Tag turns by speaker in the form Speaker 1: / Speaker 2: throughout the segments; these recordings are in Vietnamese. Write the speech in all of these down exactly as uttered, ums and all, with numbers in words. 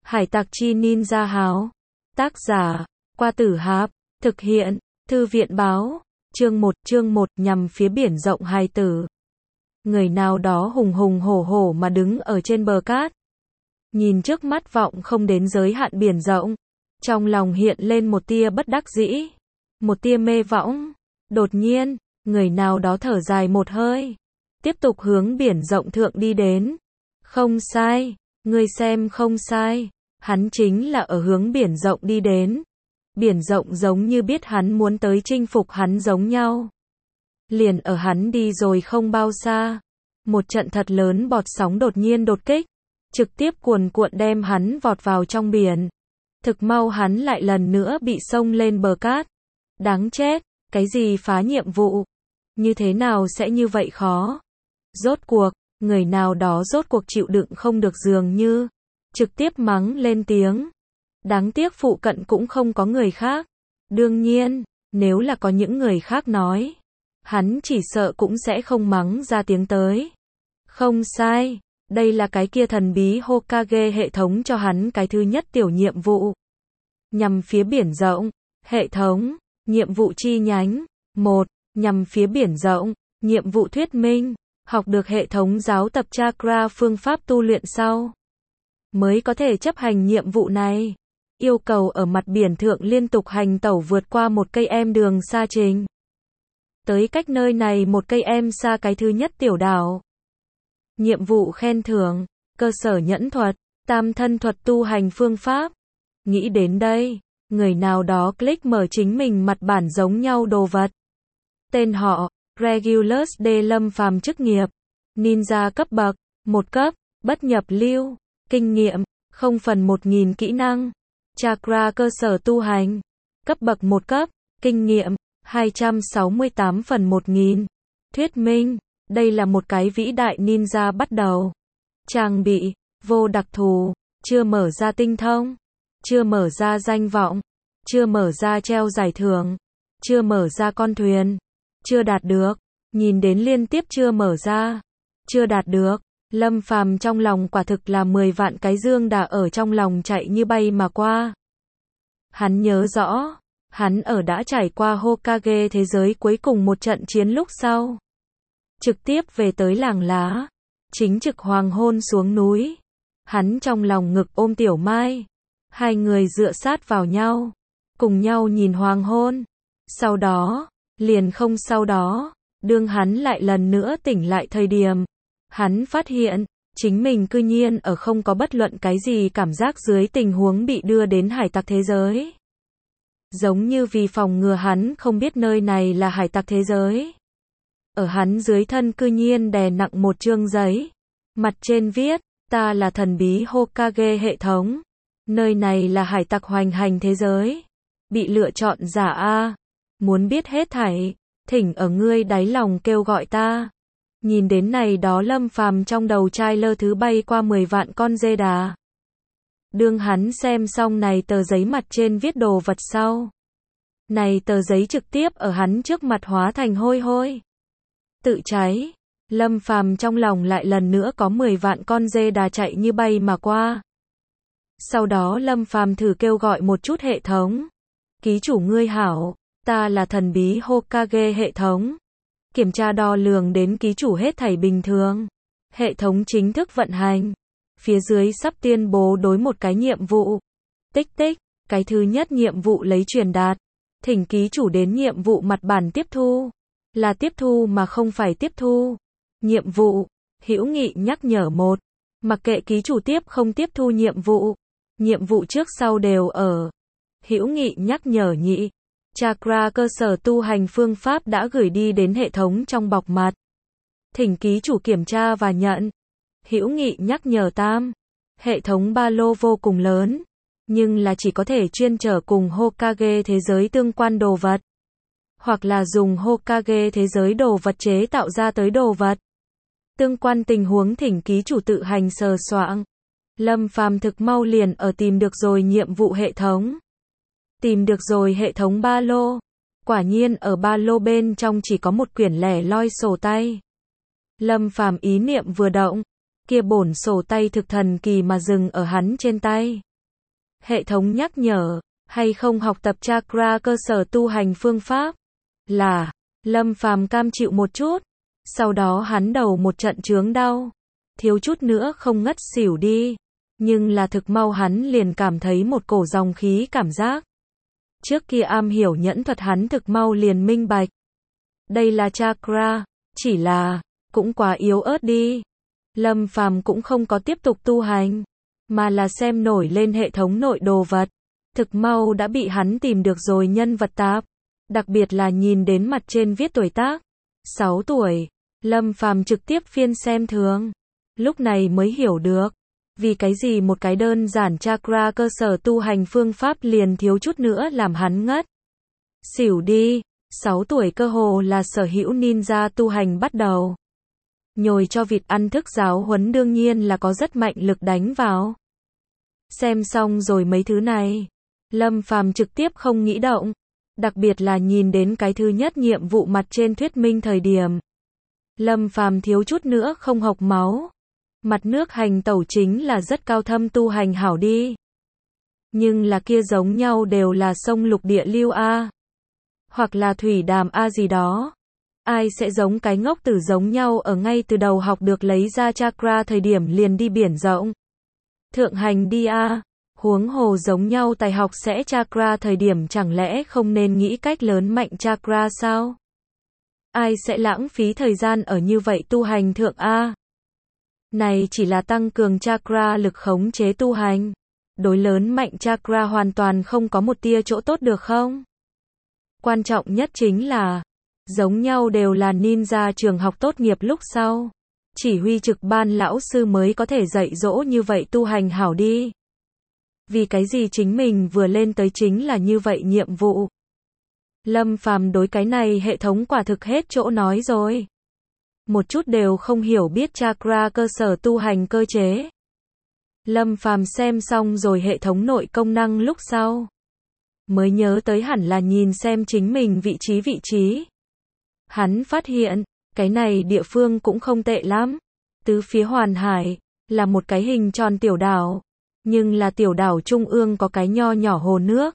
Speaker 1: Hải tặc chi ninja háo. Tác giả, Qua Tử Hạp. Thực hiện, Thư viện báo. Chương một, chương một, nhằm phía biển rộng hài tử. Người nào đó hùng hùng hổ hổ mà đứng ở trên bờ cát. Nhìn trước mắt vọng không đến giới hạn biển rộng. Trong lòng hiện lên một tia bất đắc dĩ. Một tia mê võng. Đột nhiên, người nào đó thở dài một hơi. Tiếp tục hướng biển rộng thượng đi đến. Không sai, ngươi xem không sai. Hắn chính là ở hướng biển rộng đi đến. Biển rộng giống như biết hắn muốn tới chinh phục hắn giống nhau. Liền ở hắn đi rồi không bao xa. Một trận thật lớn bọt sóng đột nhiên đột kích. Trực tiếp cuồn cuộn đem hắn vọt vào trong biển. Thực mau hắn lại lần nữa bị xông lên bờ cát. Đáng chết, cái gì phá nhiệm vụ? Như thế nào sẽ như vậy khó? Rốt cuộc, người nào đó rốt cuộc chịu đựng không được dường như. Trực tiếp mắng lên tiếng. Đáng tiếc phụ cận cũng không có người khác. Đương nhiên, nếu là có những người khác nói, hắn chỉ sợ cũng sẽ không mắng ra tiếng tới. Không sai, đây là cái kia thần bí Hokage hệ thống cho hắn cái thứ nhất tiểu nhiệm vụ. Nhằm phía biển rộng, hệ thống, nhiệm vụ chi nhánh. một. Nhằm phía biển rộng, nhiệm vụ thuyết minh, học được hệ thống giáo tập chakra phương pháp tu luyện sau. Mới có thể chấp hành nhiệm vụ này. Yêu cầu ở mặt biển thượng liên tục hành tẩu vượt qua một cây em đường xa trình. Tới cách nơi này một cây em xa cái thứ nhất tiểu đảo. Nhiệm vụ khen thưởng, cơ sở nhẫn thuật, tam thân thuật tu hành phương pháp. Nghĩ đến đây, người nào đó click mở chính mình mặt bản giống nhau đồ vật. Tên họ, Regulus D. Lâm Phàm chức nghiệp, ninja cấp bậc, một cấp, bất nhập lưu, kinh nghiệm, không phần một nghìn kỹ năng, chakra cơ sở tu hành, cấp bậc một cấp, kinh nghiệm, hai trăm sáu mươi tám phần một nghìn. Thuyết minh, đây là một cái vĩ đại ninja bắt đầu. Trang bị, vô đặc thù, chưa mở ra tinh thông, chưa mở ra danh vọng, chưa mở ra treo giải thưởng, chưa mở ra con thuyền, chưa đạt được, nhìn đến liên tiếp chưa mở ra, chưa đạt được, Lâm Phàm trong lòng quả thực là mười vạn cái dương đà ở trong lòng chạy như bay mà qua. Hắn nhớ rõ, hắn ở đã trải qua Hokage thế giới cuối cùng một trận chiến lúc sau. Trực tiếp về tới làng lá, chính trực hoàng hôn xuống núi. Hắn trong lòng ngực ôm Tiểu Mai. Hai người dựa sát vào nhau, cùng nhau nhìn hoàng hôn. Sau đó, liền không sau đó, đương hắn lại lần nữa tỉnh lại thời điểm. Hắn phát hiện, chính mình cư nhiên ở không có bất luận cái gì cảm giác dưới tình huống bị đưa đến hải tặc thế giới. Giống như vì phòng ngừa hắn không biết nơi này là hải tặc thế giới. Ở hắn dưới thân cư nhiên đè nặng một chương giấy. Mặt trên viết, ta là thần bí Hokage hệ thống. Nơi này là hải tặc hoành hành thế giới. Bị lựa chọn giả A. Muốn biết hết thảy, thỉnh ở ngươi đáy lòng kêu gọi ta. Nhìn đến này đó Lâm Phàm trong đầu trai lơ thứ bay qua mười vạn con dê đà. Đương hắn xem xong này tờ giấy mặt trên viết đồ vật sau. Này tờ giấy trực tiếp ở hắn trước mặt hóa thành hôi hôi. Tự cháy, Lâm Phàm trong lòng lại lần nữa có mười vạn con dê đà chạy như bay mà qua. Sau đó Lâm Phàm thử kêu gọi một chút hệ thống. Ký chủ ngươi hảo, ta là thần bí Hokage hệ thống. Kiểm tra đo lường đến ký chủ hết thảy bình thường. Hệ thống chính thức vận hành. Phía dưới sắp tuyên bố đối một cái nhiệm vụ. Tích tích, cái thứ nhất nhiệm vụ lấy truyền đạt. Thỉnh ký chủ đến nhiệm vụ mặt bản tiếp thu. Là tiếp thu mà không phải tiếp thu. Nhiệm vụ, hữu nghị nhắc nhở một. Mặc kệ ký chủ tiếp không tiếp thu nhiệm vụ. Nhiệm vụ trước sau đều ở. Hữu nghị nhắc nhở nhị. Chakra cơ sở tu hành phương pháp đã gửi đi đến hệ thống trong bọc mặt. Thỉnh ký chủ kiểm tra và nhận. Hữu nghị nhắc nhở tam. Hệ thống ba lô vô cùng lớn, nhưng là chỉ có thể chuyên chở cùng Hokage thế giới tương quan đồ vật. Hoặc là dùng Hokage thế giới đồ vật chế tạo ra tới đồ vật. Tương quan tình huống thỉnh ký chủ tự hành sờ soạng. Lâm Phàm thực mau liền ở tìm được rồi nhiệm vụ hệ thống. Tìm được rồi hệ thống ba lô. Quả nhiên ở ba lô bên trong chỉ có một quyển lẻ loi sổ tay. Lâm Phàm ý niệm vừa động, kia bổn sổ tay thực thần kỳ mà dừng ở hắn trên tay. Hệ thống nhắc nhở, hay không học tập chakra cơ sở tu hành phương pháp. Là, Lâm Phàm cam chịu một chút. Sau đó hắn đầu một trận chướng đau. Thiếu chút nữa không ngất xỉu đi. Nhưng là thực mau hắn liền cảm thấy một cổ dòng khí cảm giác. Trước kia am hiểu nhẫn thuật hắn thực mau liền minh bạch. Đây là chakra, chỉ là, cũng quá yếu ớt đi. Lâm Phàm cũng không có tiếp tục tu hành, mà là xem nổi lên hệ thống nội đồ vật. Thực mau đã bị hắn tìm được rồi nhân vật tạp. Đặc biệt là nhìn đến mặt trên viết tuổi tác. sáu tuổi. Lâm Phàm trực tiếp phiên xem thường. Lúc này mới hiểu được. Vì cái gì một cái đơn giản chakra cơ sở tu hành phương pháp liền thiếu chút nữa làm hắn ngất. Xỉu đi. sáu tuổi cơ hồ là sở hữu ninja tu hành bắt đầu. Nhồi cho vịt ăn thức giáo huấn đương nhiên là có rất mạnh lực đánh vào. Xem xong rồi mấy thứ này. Lâm Phàm trực tiếp không nghĩ động. Đặc biệt là nhìn đến cái thứ nhất nhiệm vụ mặt trên thuyết minh thời điểm. Lâm Phàm thiếu chút nữa không hộc máu. Mặt nước hành tẩu chính là rất cao thâm tu hành hảo đi. Nhưng là kia giống nhau đều là sông lục địa lưu A. Hoặc là thủy đàm A gì đó. Ai sẽ giống cái ngốc tử giống nhau ở ngay từ đầu học được lấy ra chakra thời điểm liền đi biển rộng. Thượng hành đi A. Huống hồ giống nhau tài học sẽ chakra thời điểm chẳng lẽ không nên nghĩ cách lớn mạnh chakra sao? Ai sẽ lãng phí thời gian ở như vậy tu hành thượng A? Này chỉ là tăng cường chakra lực khống chế tu hành. Đối lớn mạnh chakra hoàn toàn không có một tia chỗ tốt được không? Quan trọng nhất chính là, giống nhau đều là ninja trường học tốt nghiệp lúc sau. Chỉ huy trực ban lão sư mới có thể dạy dỗ như vậy tu hành hảo đi. Vì cái gì chính mình vừa lên tới chính là như vậy nhiệm vụ. Lâm Phàm đối cái này hệ thống quả thực hết chỗ nói rồi. Một chút đều không hiểu biết chakra cơ sở tu hành cơ chế. Lâm Phàm xem xong rồi hệ thống nội công năng lúc sau. Mới nhớ tới hẳn là nhìn xem chính mình vị trí vị trí. Hắn phát hiện, cái này địa phương cũng không tệ lắm. Tứ phía hoàn hải, là một cái hình tròn tiểu đảo. Nhưng là tiểu đảo trung ương có cái nho nhỏ hồ nước.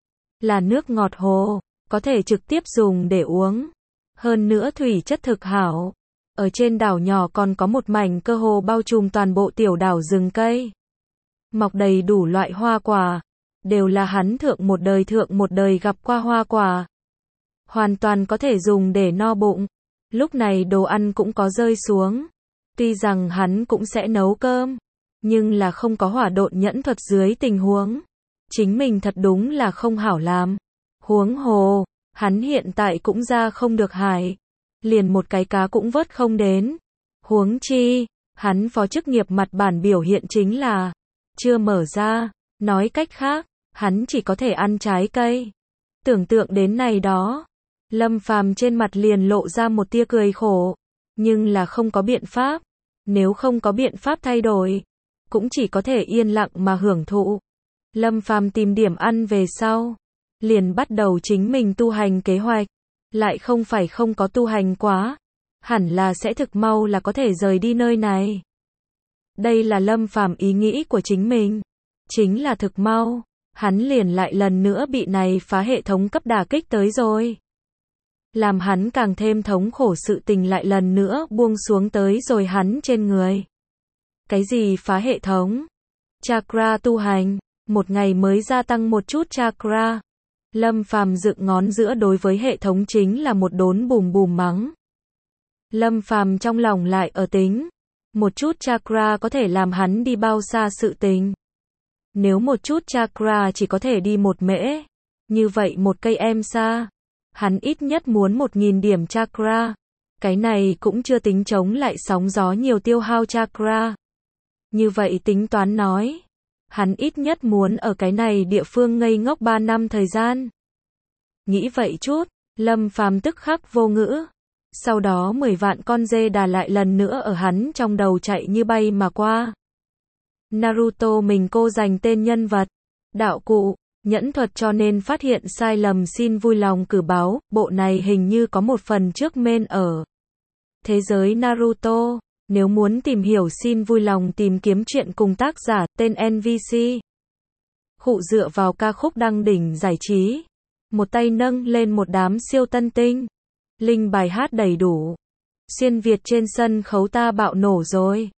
Speaker 1: Là nước ngọt hồ, có thể trực tiếp dùng để uống. Hơn nữa thủy chất thực hảo. Ở trên đảo nhỏ còn có một mảnh cơ hồ bao trùm toàn bộ tiểu đảo rừng cây. Mọc đầy đủ loại hoa quả. Đều là hắn thượng một đời thượng một đời gặp qua hoa quả. Hoàn toàn có thể dùng để no bụng. Lúc này đồ ăn cũng có rơi xuống. Tuy rằng hắn cũng sẽ nấu cơm. Nhưng là không có hỏa độn nhẫn thuật dưới tình huống. Chính mình thật đúng là không hảo làm. Huống hồ, hắn hiện tại cũng ra không được hải. Liền một cái cá cũng vớt không đến. Huống chi, hắn phó chức nghiệp mặt bản biểu hiện chính là chưa mở ra. Nói cách khác, hắn chỉ có thể ăn trái cây. Tưởng tượng đến này đó. Lâm Phàm trên mặt liền lộ ra một tia cười khổ. Nhưng là không có biện pháp. Nếu không có biện pháp thay đổi, cũng chỉ có thể yên lặng mà hưởng thụ. Lâm Phàm tìm điểm ăn về sau. Liền bắt đầu chính mình tu hành kế hoạch. Lại không phải không có tu hành quá. Hẳn là sẽ thực mau là có thể rời đi nơi này. Đây là Lâm Phàm ý nghĩ của chính mình. Chính là thực mau. Hắn liền lại lần nữa bị này phá hệ thống cấp đả kích tới rồi. Làm hắn càng thêm thống khổ sự tình lại lần nữa buông xuống tới rồi hắn trên người. Cái gì phá hệ thống? Chakra tu hành. Một ngày mới gia tăng một chút chakra. Lâm Phàm dựng ngón giữa đối với hệ thống chính là một đốn bùm bùm mắng. Lâm Phàm trong lòng lại ở tính. Một chút chakra có thể làm hắn đi bao xa sự tình. Nếu một chút chakra chỉ có thể đi một mễ. Như vậy một cây em xa. Hắn ít nhất muốn một nghìn điểm chakra. Cái này cũng chưa tính chống lại sóng gió nhiều tiêu hao chakra. Như vậy tính toán nói. Hắn ít nhất muốn ở cái này địa phương ngây ngốc ba năm thời gian. Nghĩ vậy chút, Lâm Phàm tức khắc vô ngữ. Sau đó mười vạn con dê đà lại lần nữa ở hắn trong đầu chạy như bay mà qua. Naruto mình cô dành tên nhân vật, đạo cụ, nhẫn thuật cho nên phát hiện sai lầm xin vui lòng cử báo, bộ này hình như có một phần trước men ở thế giới Naruto. Nếu muốn tìm hiểu xin vui lòng tìm kiếm chuyện cùng tác giả, tên en pê xê. Khụ dựa vào ca khúc đăng đỉnh giải trí. Một tay nâng lên một đám siêu tân tinh. Linh bài hát đầy đủ. Xuyên Việt trên sân khấu ta bạo nổ rồi.